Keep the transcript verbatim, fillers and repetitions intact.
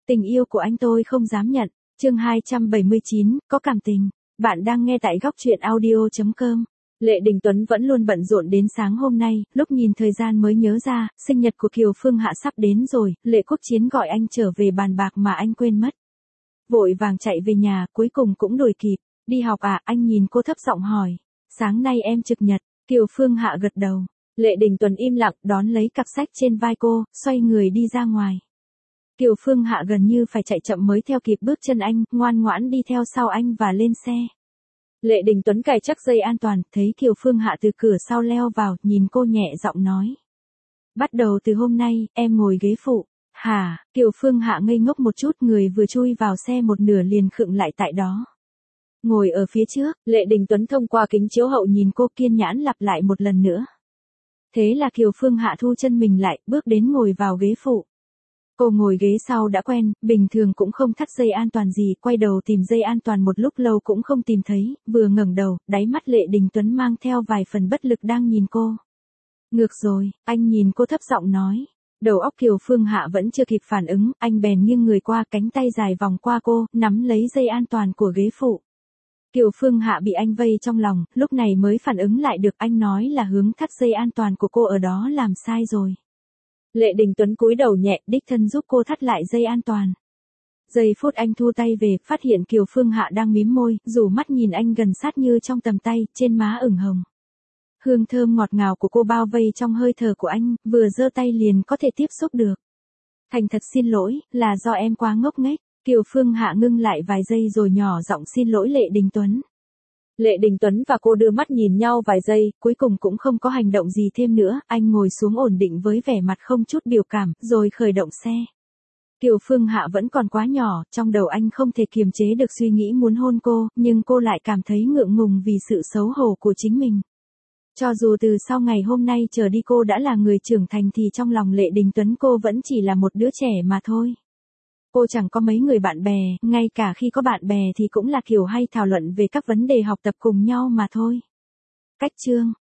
Tình yêu của anh tôi không dám nhận. Chương hai trăm bảy mươi chín, có cảm tình. Bạn đang nghe tại góc truyện audio chấm com. Lệ Đình Tuấn vẫn luôn bận rộn đến sáng hôm nay, lúc nhìn thời gian mới nhớ ra, sinh nhật của Kiều Phương Hạ sắp đến rồi, Lệ Quốc Chiến gọi anh trở về bàn bạc mà anh quên mất. Vội vàng chạy về nhà, cuối cùng cũng đuổi kịp. Đi học à, anh nhìn cô thấp giọng hỏi. Sáng nay em trực nhật, Kiều Phương Hạ gật đầu. Lệ Đình Tuấn im lặng, đón lấy cặp sách trên vai cô, xoay người đi ra ngoài. Kiều Phương Hạ gần như phải chạy chậm mới theo kịp bước chân anh, ngoan ngoãn đi theo sau anh và lên xe. Lệ Đình Tuấn cài chắc dây an toàn, thấy Kiều Phương Hạ từ cửa sau leo vào, nhìn cô nhẹ giọng nói. Bắt đầu từ hôm nay, em ngồi ghế phụ. Hả, Kiều Phương Hạ ngây ngốc một chút, người vừa chui vào xe một nửa liền khựng lại tại đó. Ngồi ở phía trước, Lệ Đình Tuấn thông qua kính chiếu hậu nhìn cô, kiên nhẫn lặp lại một lần nữa. Thế là Kiều Phương Hạ thu chân mình lại, bước đến ngồi vào ghế phụ. Cô ngồi ghế sau đã quen, bình thường cũng không thắt dây an toàn gì, quay đầu tìm dây an toàn một lúc lâu cũng không tìm thấy, vừa ngẩng đầu, đáy mắt Lệ Đình Tuấn mang theo vài phần bất lực đang nhìn cô. Ngược rồi, anh nhìn cô thấp giọng nói. Đầu óc Kiều Phương Hạ vẫn chưa kịp phản ứng, anh bèn nghiêng người qua, cánh tay dài vòng qua cô, nắm lấy dây an toàn của ghế phụ. Kiều Phương Hạ bị anh vây trong lòng, lúc này mới phản ứng lại được, anh nói là hướng thắt dây an toàn của cô ở đó làm sai rồi. Lệ Đình Tuấn cúi đầu nhẹ, đích thân giúp cô thắt lại dây an toàn. Giây phút anh thu tay về, phát hiện Kiều Phương Hạ đang mím môi, rủ mắt nhìn anh gần sát như trong tầm tay, trên má ửng hồng. Hương thơm ngọt ngào của cô bao vây trong hơi thở của anh, vừa giơ tay liền có thể tiếp xúc được. Thành thật xin lỗi, là do em quá ngốc nghếch. Kiều Phương Hạ ngưng lại vài giây rồi nhỏ giọng xin lỗi Lệ Đình Tuấn. Lệ Đình Tuấn và cô đưa mắt nhìn nhau vài giây, cuối cùng cũng không có hành động gì thêm nữa, anh ngồi xuống ổn định với vẻ mặt không chút biểu cảm, rồi khởi động xe. Kiều Phương Hạ vẫn còn quá nhỏ, trong đầu anh không thể kiềm chế được suy nghĩ muốn hôn cô, nhưng cô lại cảm thấy ngượng ngùng vì sự xấu hổ của chính mình. Cho dù từ sau ngày hôm nay trở đi cô đã là người trưởng thành thì trong lòng Lệ Đình Tuấn cô vẫn chỉ là một đứa trẻ mà thôi. Cô chẳng có mấy người bạn bè, ngay cả khi có bạn bè thì cũng là kiểu hay thảo luận về các vấn đề học tập cùng nhau mà thôi. Cách chương